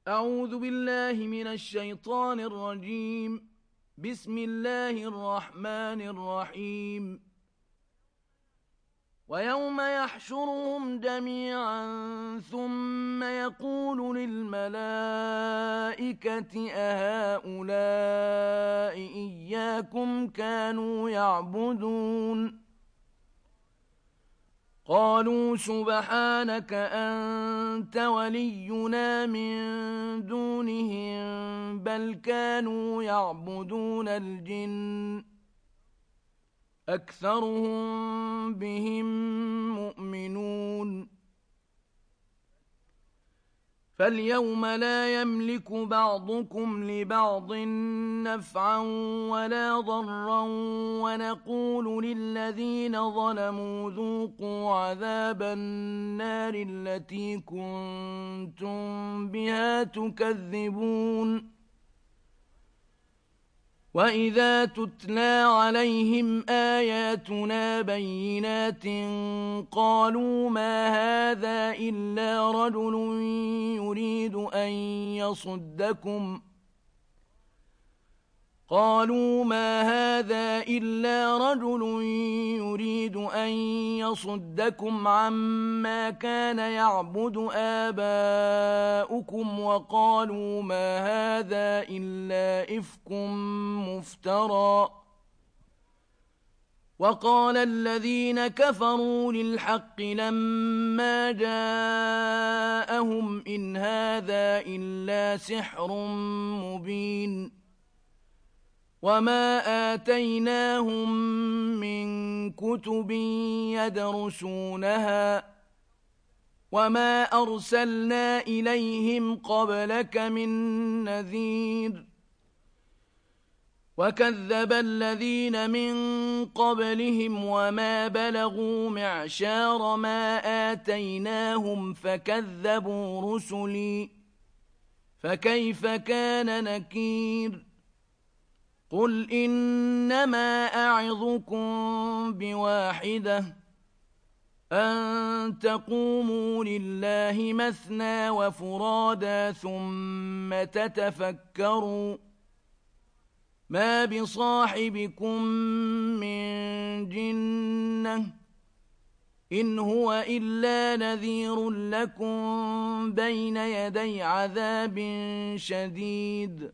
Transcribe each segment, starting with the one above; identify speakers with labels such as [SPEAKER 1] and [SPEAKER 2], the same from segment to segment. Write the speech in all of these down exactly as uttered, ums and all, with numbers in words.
[SPEAKER 1] أعوذ بالله من الشيطان الرجيم. بسم الله الرحمن الرحيم. ويوم يحشرهم جميعا ثم يقول للملائكة أهؤلاء إياكم كانوا يعبدون؟ قالوا سبحانك أنت ولينا من دونهم بل كانوا يعبدون الجن أكثرهم بهم مؤمنون. فاليوم لا يملك بعضكم لبعض نفعا ولا ضرا ونقول للذين ظلموا ذوقوا عذاب النار التي كنتم بها تكذبون. وإذا تتلى عليهم آياتنا بينات قالوا ما هذا إلا رجل يريد أن يصدكم قالوا ما هذا إلا رجل يريد أن يصدكم عما كان يعبد آباؤكم وقالوا ما هذا إلا إفك مفترى. وقال الذين كفروا للحق لما جاءهم إن هذا إلا سحر مبين. وما آتيناهم من كتب يدرسونها وما أرسلنا إليهم قبلك من نذير. وكذب الذين من قبلهم وما بلغوا معشار ما آتيناهم فكذبوا رسلي فكيف كان نكير. قل إنما أعظكم بواحدة أن تقوموا لله مثنى وفرادا ثم تتفكروا ما بصاحبكم من جنة إن هو إلا نذير لكم بين يدي عذاب شديد.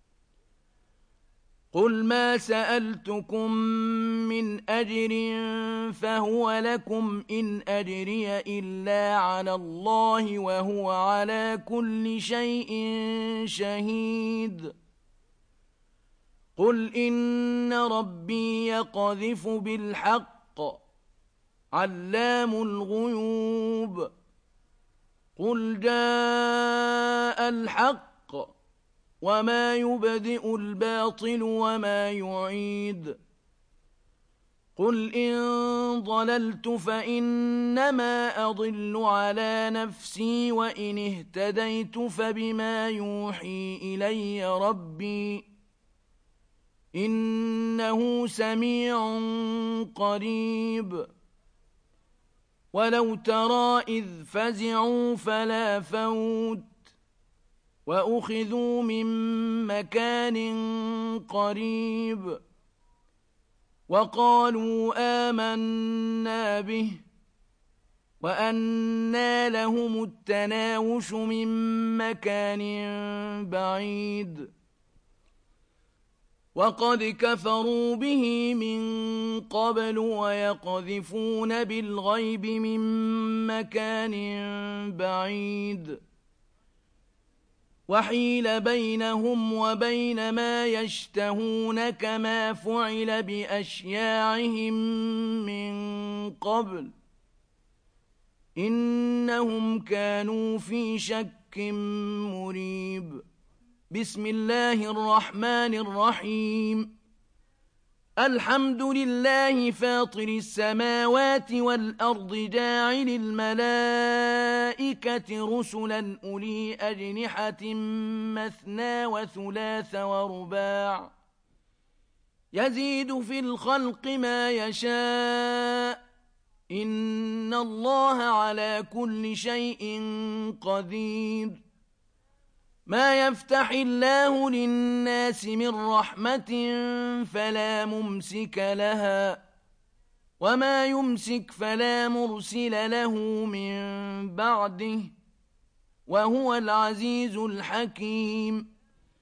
[SPEAKER 1] قل ما سألتكم من أجر فهو لكم إن أجري إلا على الله وهو على كل شيء شهيد. قل إن ربي يقذف بالحق علام الغيوب. قل جاء الحق وما يبدئ الباطل وما يعيد. قل إن ضللت فإنما أضل على نفسي وإن اهتديت فبما يوحي إلي ربي إنه سميع قريب. ولو ترى إذ فزعوا فلا فوت وأخذوا من مكان قريب وقالوا آمنا به وأنى لهم التناوش من مكان بعيد. وقد كفروا به من قبل ويقذفون بالغيب من مكان بعيد. وحيل بينهم وبين ما يشتهون كما فعل بأشياعهم من قبل إنهم كانوا في شك مريب. بسم الله الرحمن الرحيم. الحمد لله فاطر السماوات والأرض جاعل الملائكة رسلا أولي أجنحة مثنى وثلاث ورباع يزيد في الخلق ما يشاء إن الله على كل شيء قدير. ما يفتح الله للناس من رحمة فلا ممسك لها وما يمسك فلا مرسل له من بعده وهو العزيز الحكيم.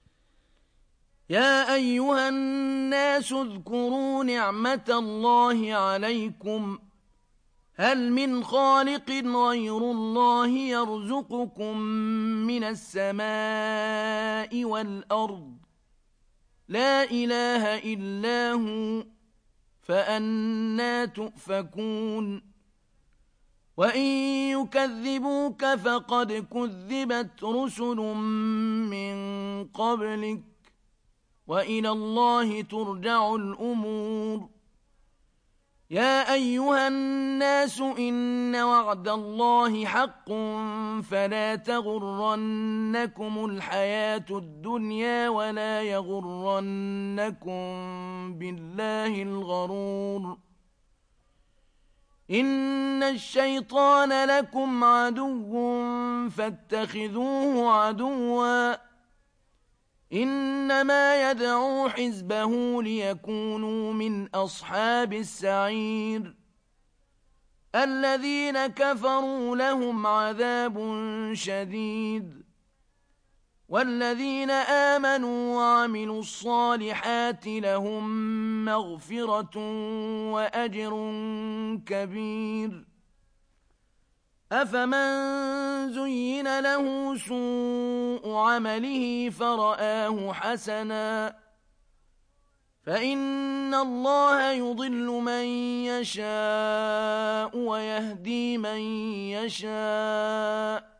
[SPEAKER 1] يا أيها الناس اذكروا نعمة الله عليكم هل من خالق غير الله يرزقكم من السماء والأرض لا إله إلا هو فأنى تؤفكون. وإن يكذبوك فقد كذبت رسل من قبلك وإلى الله ترجع الأمور. يا أيها الناس إن وعد الله حق فلا تغرنكم الحياة الدنيا ولا يغرنكم بالله الغرور. إن الشيطان لكم عدو فاتخذوه عدوا إنما يدعو حزبه ليكونوا من أصحاب السعير. الذين كفروا لهم عذاب شديد والذين آمنوا وعملوا الصالحات لهم مغفرة وأجر كبير. أفمن زين له سوء عمله فرآه حسنا فإن الله يضل من يشاء ويهدي من يشاء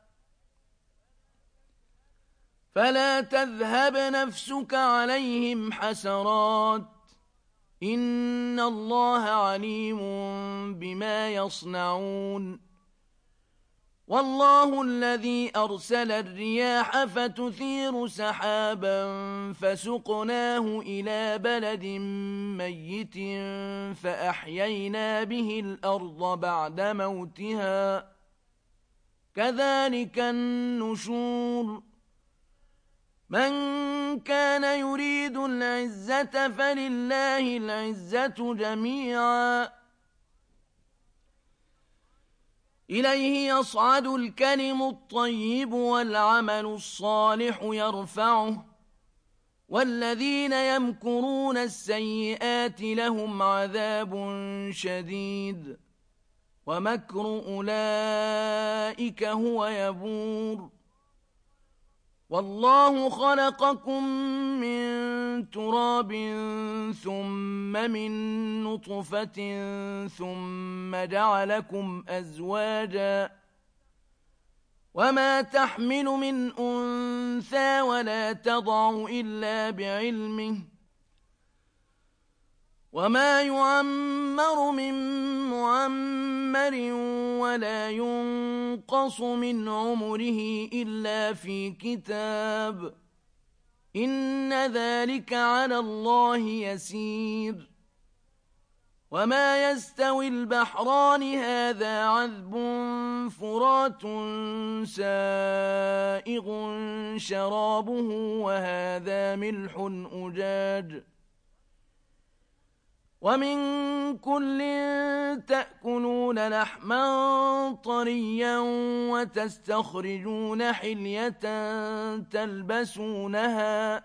[SPEAKER 1] فلا تذهب نفسك عليهم حسرات إن الله عليم بما يصنعون. والله الذي أرسل الرياح فتثير سحابا فسقناه إلى بلد ميت فأحيينا به الأرض بعد موتها كذلك النشور. من كان يريد العزة فلله العزة جميعا إليه يصعد الكلم الطيب والعمل الصالح يرفعه والذين يمكرون السيئات لهم عذاب شديد ومكر أولئك هو يبور. والله خلقكم من تراب ثم من نطفة ثم جعلكم أزواجا وما تحمل من أنثى ولا تضع إلا بعلمه وما يعمر من معمر ولا ينقص من عمره إلا في كتاب إن ذلك على الله يسير. وما يستوي البحران هذا عذب فرات سائغ شرابه وهذا ملح أجاج ومن كل تأكلون لحما طريا وتستخرجون حلية تلبسونها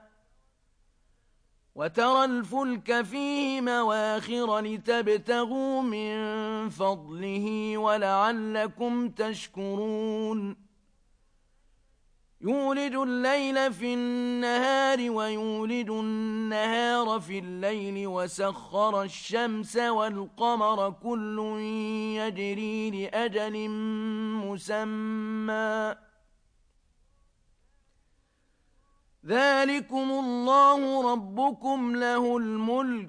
[SPEAKER 1] وترى الفلك فيه مواخر لتبتغوا من فضله ولعلكم تشكرون. يولج الليل في النهار ويولج النهار في الليل وسخر الشمس والقمر كل يجري لأجل مسمى ذلكم الله ربكم له الملك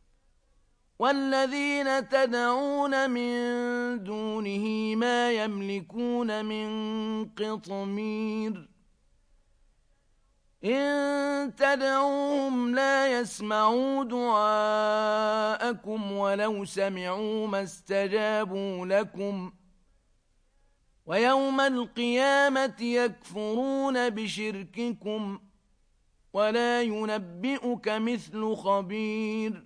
[SPEAKER 1] والذين تدعون من دونه ما يملكون من قطمير إن تدعوهم لا يسمعوا دعاءكم ولو سمعوا ما استجابوا لكم ويوم القيامة يكفرون بشرككم ولا ينبئك مثل خبير.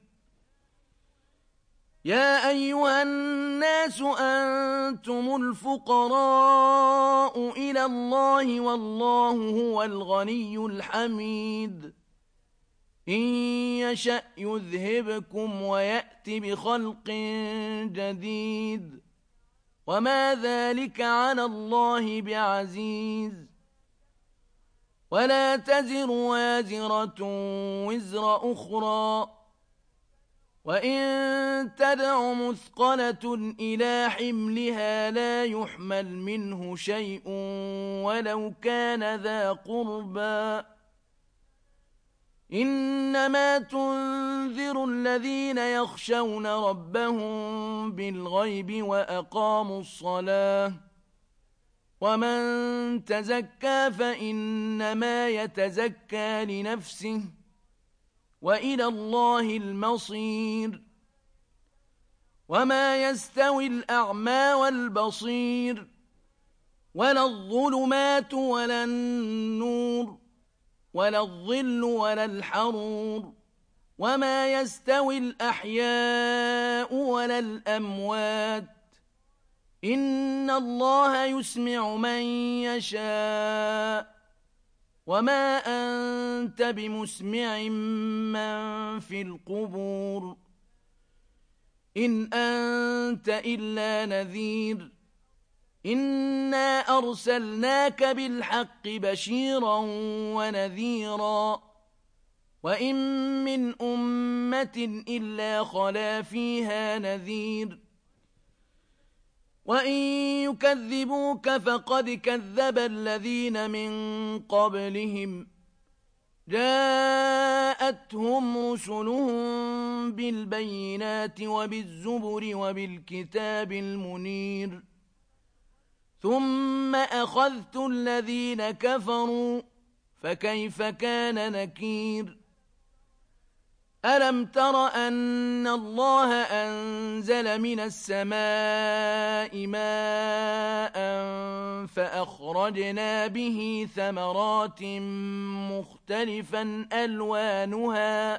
[SPEAKER 1] يا أيها الناس أنتم الفقراء إلى الله والله هو الغني الحميد. إن يشأ يذهبكم ويأت بخلق جديد وما ذلك على الله بعزيز. ولا تزر وازرة وزر أخرى وإن تدع مثقلة إلى حملها لا يحمل منه شيء ولو كان ذا قربى. إنما تنذر الذين يخشون ربهم بالغيب وأقاموا الصلاة ومن تزكى فإنما يتزكى لنفسه وإلى الله المصير. وما يستوي الأعمى والبصير ولا الظلمات ولا النور ولا الظل ولا الحرور وما يستوي الأحياء ولا الأموات. إن الله يسمع من يشاء وما أنت بمسمع من في القبور. إن أنت إلا نذير. إنا أرسلناك بالحق بشيرا ونذيرا وإن من أمة إلا خلا فيها نذير. وإن يكذبوك فقد كذب الذين من قبلهم جاءتهم رسلهم بالبينات وبالزبر وبالكتاب المنير. ثم أخذت الذين كفروا فكيف كان نكير. ألم تر أن الله أنزل من السماء ماء فأخرجنا به ثمرات مختلفا ألوانها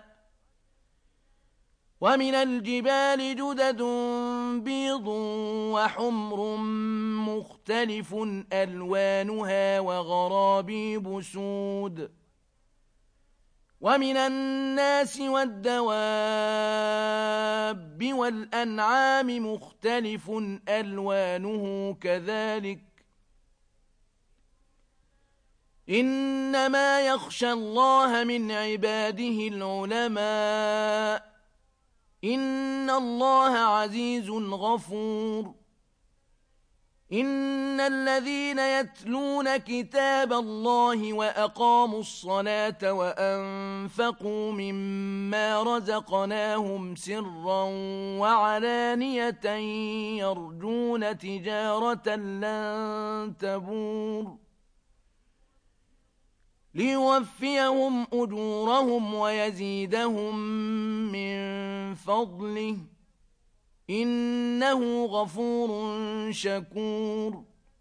[SPEAKER 1] ومن الجبال جدد بيض وحمر مختلف ألوانها وغرابيب سود ومن الناس والدواب والأنعام مختلف ألوانه كذلك. إنما يخشى الله من عباده العلماء. إن الله عزيز غفور. إن الذين يتلون كتاب الله وأقاموا الصلاة وأنفقوا مما رزقناهم سرا وعلانية يرجون تجارة لن تبور ليوفيهم أجورهم ويزيدهم من فضله إنه غفور شكور.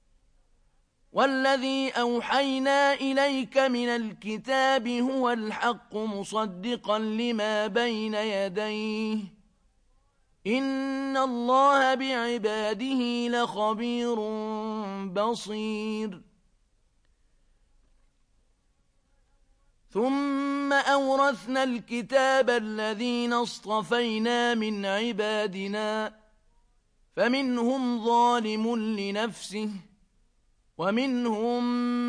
[SPEAKER 1] والذي أوحينا إليك من الكتاب هو الحق مصدقا لما بين يديه إن الله بعباده لخبير بصير. ثم أورثنا الكتاب الذين اصطفينا من عبادنا فمنهم ظالم لنفسه ومنهم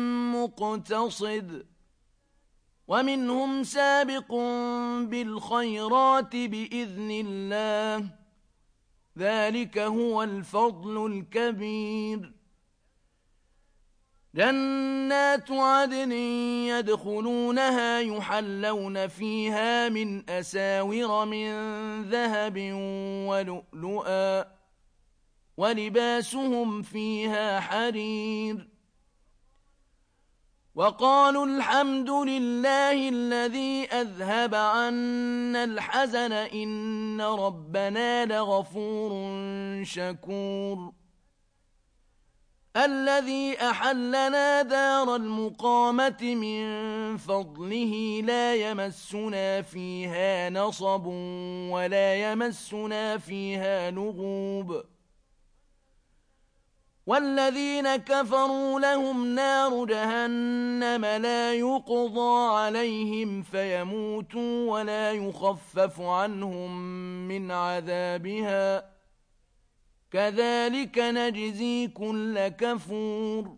[SPEAKER 1] مقتصد ومنهم سابق بالخيرات بإذن الله ذلك هو الفضل الكبير. جنات عدن يدخلونها يحلون فيها من أساور من ذهب ولؤلؤا ولباسهم فيها حرير. وقالوا الحمد لله الذي أذهب عنا الحزن إن ربنا لغفور شكور. الذي أحلنا دار المقامة من فضله لا يمسنا فيها نصب ولا يمسنا فيها لغوب والذين كفروا لهم نار جهنم لا يقضى عليهم فيموتوا ولا يخفف عنهم من عذابها كذلك نجزي كل كفور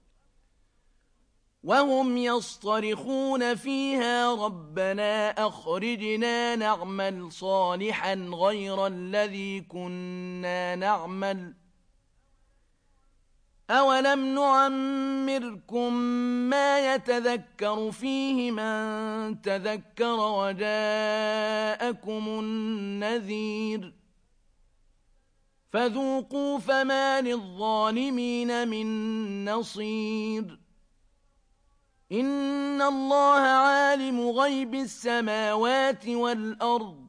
[SPEAKER 1] وهم يصطرخون فيها ربنا أخرجنا نعمل صالحا غير الذي كنا نعمل أولم نعمركم ما يتذكر فيه من تذكر وجاءكم النذير فذوقوا فما للظالمين من نصير إن الله عالم غيب السماوات والأرض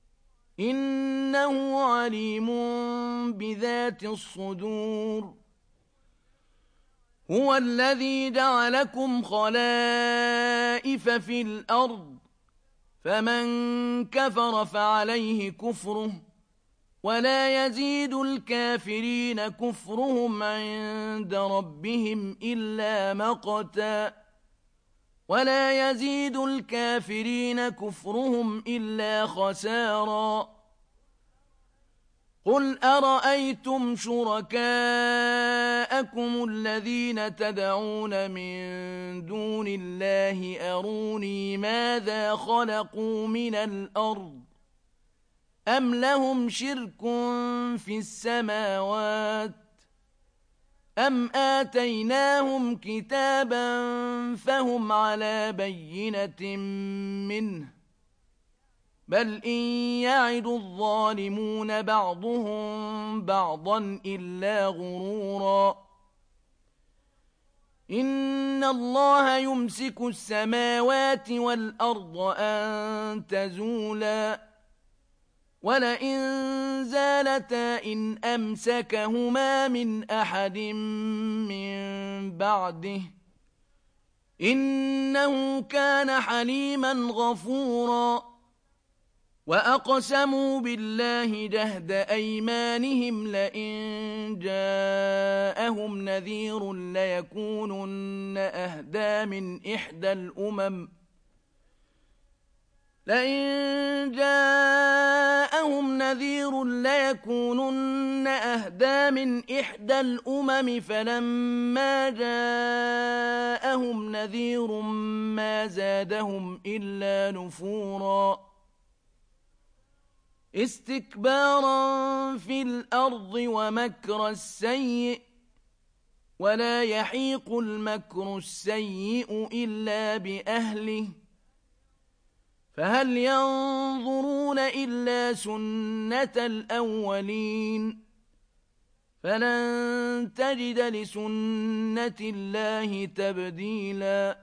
[SPEAKER 1] إنه عليم بذات الصدور هو الذي جعلكم خلائف في الأرض فمن كفر فعليه كفره ولا يزيد الكافرين كفرهم عند ربهم إلا مقتا ولا يزيد الكافرين كفرهم إلا خسارا قل أرأيتم شركاءكم الذين تدعون من دون الله أروني ماذا خلقوا من الأرض أم لهم شرك في السماوات أم آتيناهم كتابا فهم على بينة منه بل إن يعد الظالمون بعضهم بعضا إلا غرورا إن الله يمسك السماوات والأرض أن تزولا ولئن زالتا إن أمسكهما من أحد من بعده إنه كان حليما غفورا وأقسموا بالله جهد أيمانهم لئن جاءهم نذير ليكونن أهدى من إحدى الأمم لئن جاءهم نذير ليكونن أهدى من إحدى الأمم فلما جاءهم نذير ما زادهم إلا نفورا استكبارا في الأرض ومكر السيء ولا يحيق المكر السيء إلا بأهله فهل ينظرون إلا سنة الأولين فلن تجد لسنة الله تبديلا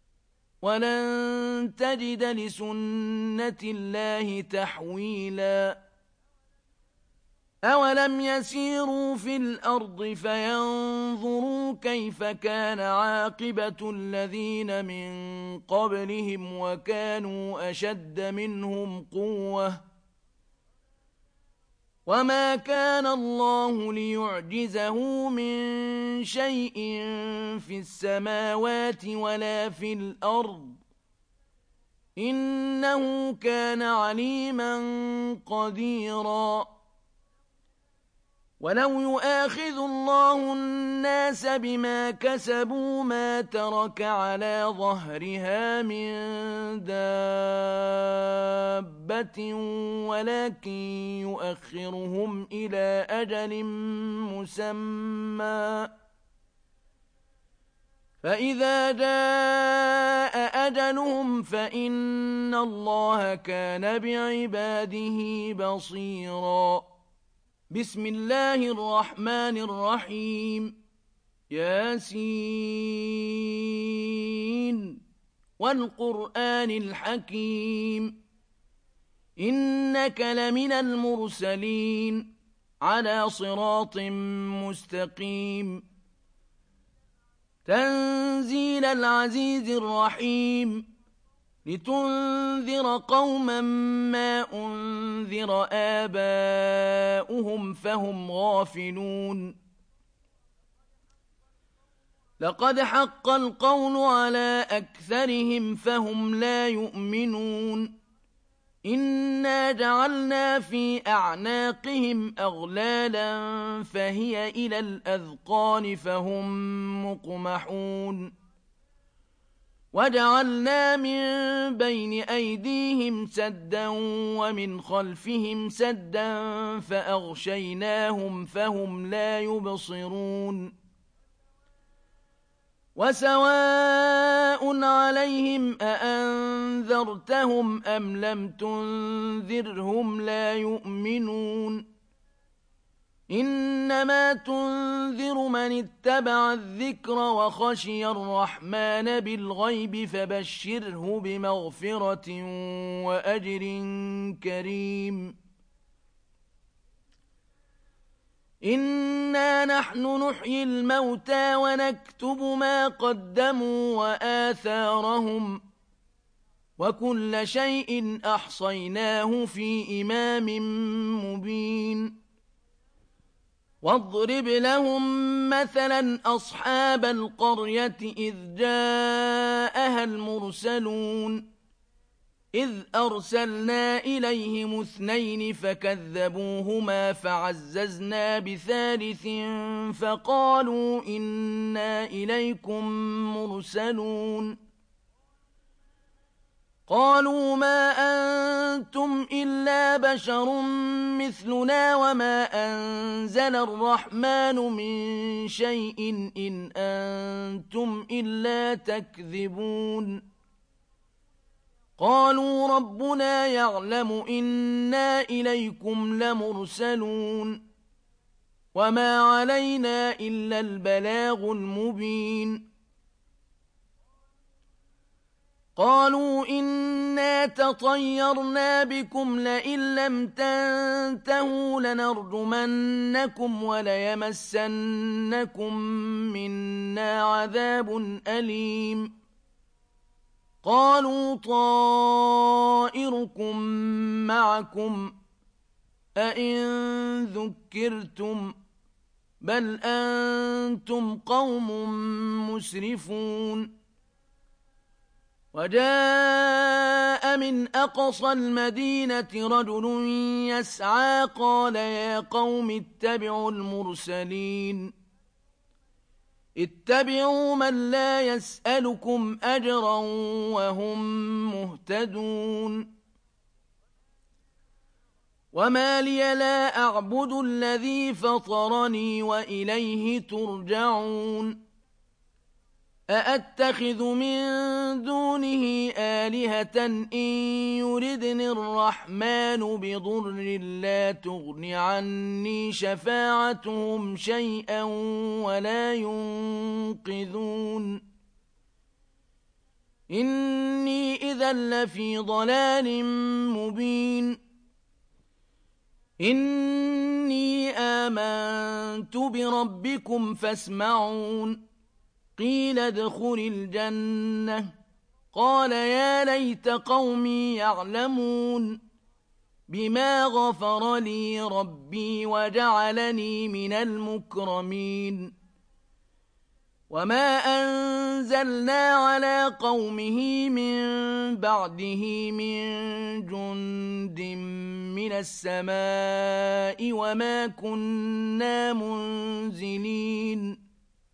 [SPEAKER 1] ولن تجد لسنة الله تحويلا أولم يسيروا في الأرض فينظروا كيف كان عاقبة الذين من قبلهم وكانوا أشد منهم قوة وما كان الله ليعجزه من شيء في السماوات ولا في الأرض إنه كان عليما قديرا ولو يؤاخذ الله الناس بما كسبوا ما ترك على ظهرها من دابة ولكن يؤخرهم إلى أجل مسمى فإذا جاء أجلهم فإن الله كان بعباده بصيراً بسم الله الرحمن الرحيم ياسين والقرآن الحكيم إنك لمن المرسلين على صراط مستقيم تنزيل العزيز الرحيم لتنذر قوما ما أنذر آباؤهم فهم غافلون لقد حق القول على أكثرهم فهم لا يؤمنون إنا جعلنا في أعناقهم أغلالا فهي إلى الأذقان فهم مقمحون وجعلنا من بين أيديهم سدا ومن خلفهم سدا فأغشيناهم فهم لا يبصرون وسواء عليهم أأنذرتهم أم لم تنذرهم لا يؤمنون إنما تنذر من اتبع الذكر وخشي الرحمن بالغيب فبشره بمغفرة وأجر كريم إنا نحن نحيي الموتى ونكتب ما قدموا وآثارهم وكل شيء أحصيناه في إمام مبين واضرب لهم مثلا أصحاب القرية إذ جاءها المرسلون إذ أرسلنا إليهم اثنين فكذبوهما فعززنا بثالث فقالوا إنا إليكم مرسلون قالوا ما أنتم إلا بشر مثلنا وما أنزل الرحمن من شيء إن أنتم إلا تكذبون قالوا ربنا يعلم إنا إليكم لمرسلون وما علينا إلا البلاغ المبين قالوا إنا تطيرنا بكم لئن لم تنتهوا لنرجمنكم وليمسنكم منا عذاب أليم قالوا طائركم معكم أئن ذكرتم بل أنتم قوم مسرفون وجاء من أقصى المدينة رجل يسعى قال يا قوم اتبعوا المرسلين اتبعوا من لا يسألكم أجرا وهم مهتدون وما لي لا أعبد الذي فطرني وإليه ترجعون أأتخذ من دونه آلهة إن يردني الرحمن بضر لا تغن عني شفاعتهم شيئا ولا ينقذون إني إذا لفي ضلال مبين إني آمنت بربكم فاسمعون قيل ادخل الجنة قال يا ليت قومي يعلمون بما غفر لي ربي وجعلني من المكرمين وما أنزلنا على قومه من بعده من جند من السماء وما كنا منزلين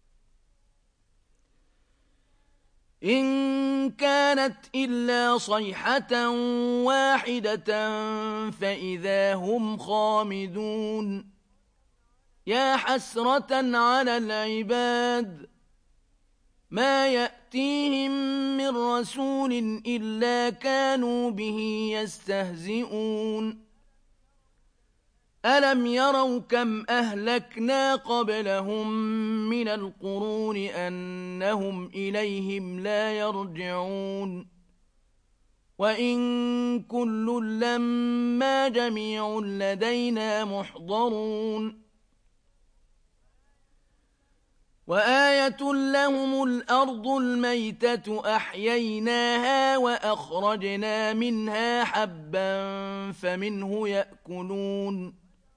[SPEAKER 1] إن كانت إلا صيحة واحدة فإذا هم خامدون يا حسرة على العباد ما يأتيهم من رسول إلا كانوا به يستهزئون ألم يروا كم أهلكنا قبلهم من القرون أنهم إليهم لا يرجعون وإن كل لما جميع لدينا محضرون وآية لهم الأرض الميتة أحييناها وأخرجنا منها حبا فمنه يأكلون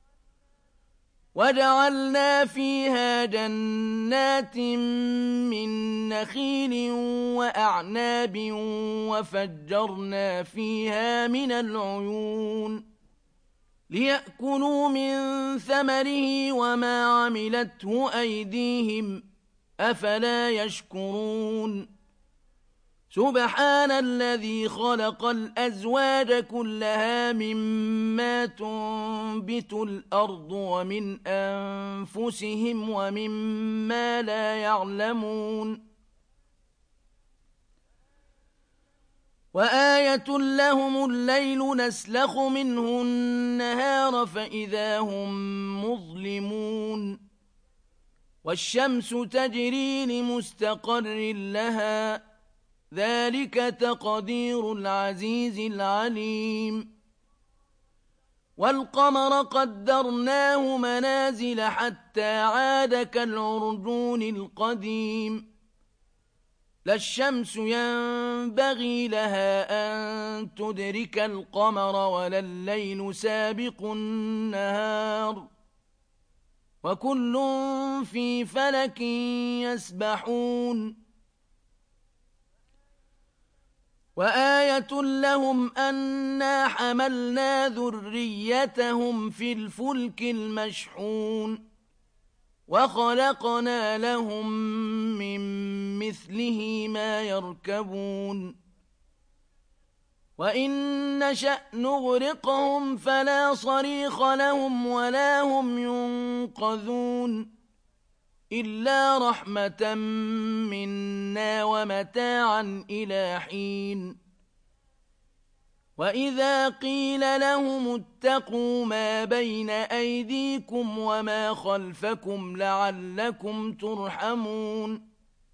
[SPEAKER 1] وجعلنا فيها جنات من نخيل وأعناب وفجرنا فيها من العيون ليأكلوا من ثمره وما عملته أيديهم أفلا يشكرون سبحان الذي خلق الأزواج كلها مما تنبت الأرض ومن أنفسهم ومما لا يعلمون وآية لهم الليل نسلخ منه النهار فإذا هم مظلمون والشمس تجري لمستقر لها ذلك تقدير العزيز العليم والقمر قدرناه منازل حتى عاد كالعرجون القديم لا الشمس ينبغي لها أن تدرك القمر ولا الليل سابق النهار وكل في فلك يسبحون وآية لهم أنا حملنا ذريتهم في الفلك المشحون وخلقنا لهم من مثله ما يركبون وإن نشأ نغرقهم فلا صريخ لهم ولا هم ينقذون إلا رحمة منا ومتاعا إلى حين وإذا قيل لهم اتقوا ما بين أيديكم وما خلفكم لعلكم ترحمون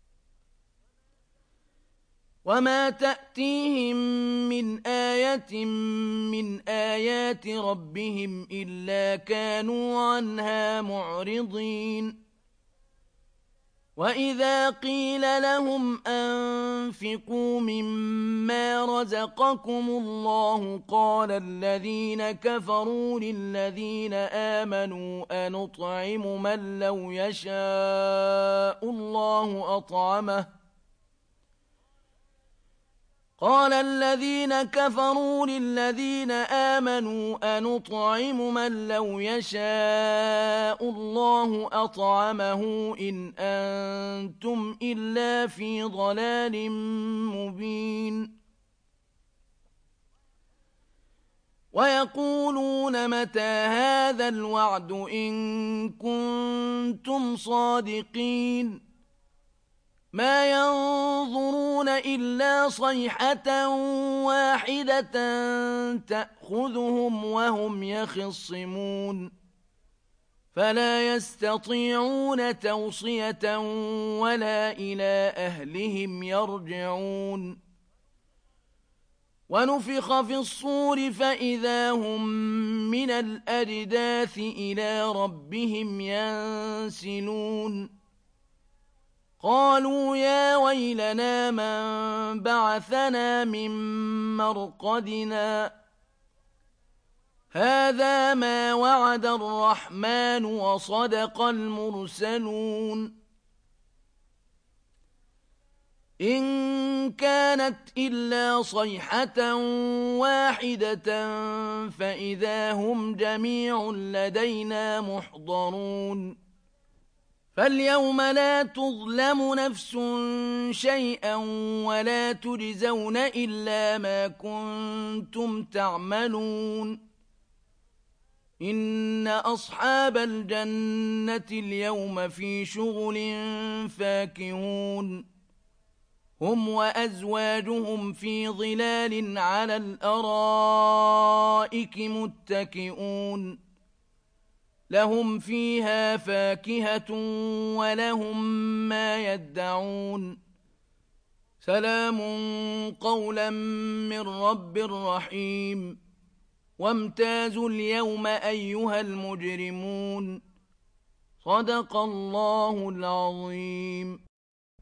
[SPEAKER 1] وما تأتيهم من آية من آيات ربهم إلا كانوا عنها معرضين وإذا قيل لهم أنفقوا مما رزقكم الله قال الذين كفروا للذين آمنوا أنطعم من لو يشاء الله أطعمه قال الذين كفروا للذين آمنوا أنطعم من لو يشاء الله أطعمه إن أنتم إلا في ضلال مبين ويقولون متى هذا الوعد إن كنتم صادقين ما ينظرون إلا صيحة واحدة تأخذهم وهم يخصمون فلا يستطيعون توصية ولا إلى أهلهم يرجعون ونفخ في الصور فإذا هم من الأجداث إلى ربهم ينسلون قالوا يا ويلنا من بعثنا من مرقدنا هذا ما وعد الرحمن وصدق المرسلون إن كانت إلا صيحة واحدة فإذا هم جميع لدينا محضرون فاليوم لا تظلم نفس شيئا ولا تجزون إلا ما كنتم تعملون إن أصحاب الجنة اليوم في شغل فاكهون هم وأزواجهم في ظلال على الأرائك متكئون لهم فيها فاكهة ولهم ما يدعون سلام قولا من رب رحيم وامتازوا اليوم أيها المجرمون صدق الله العظيم.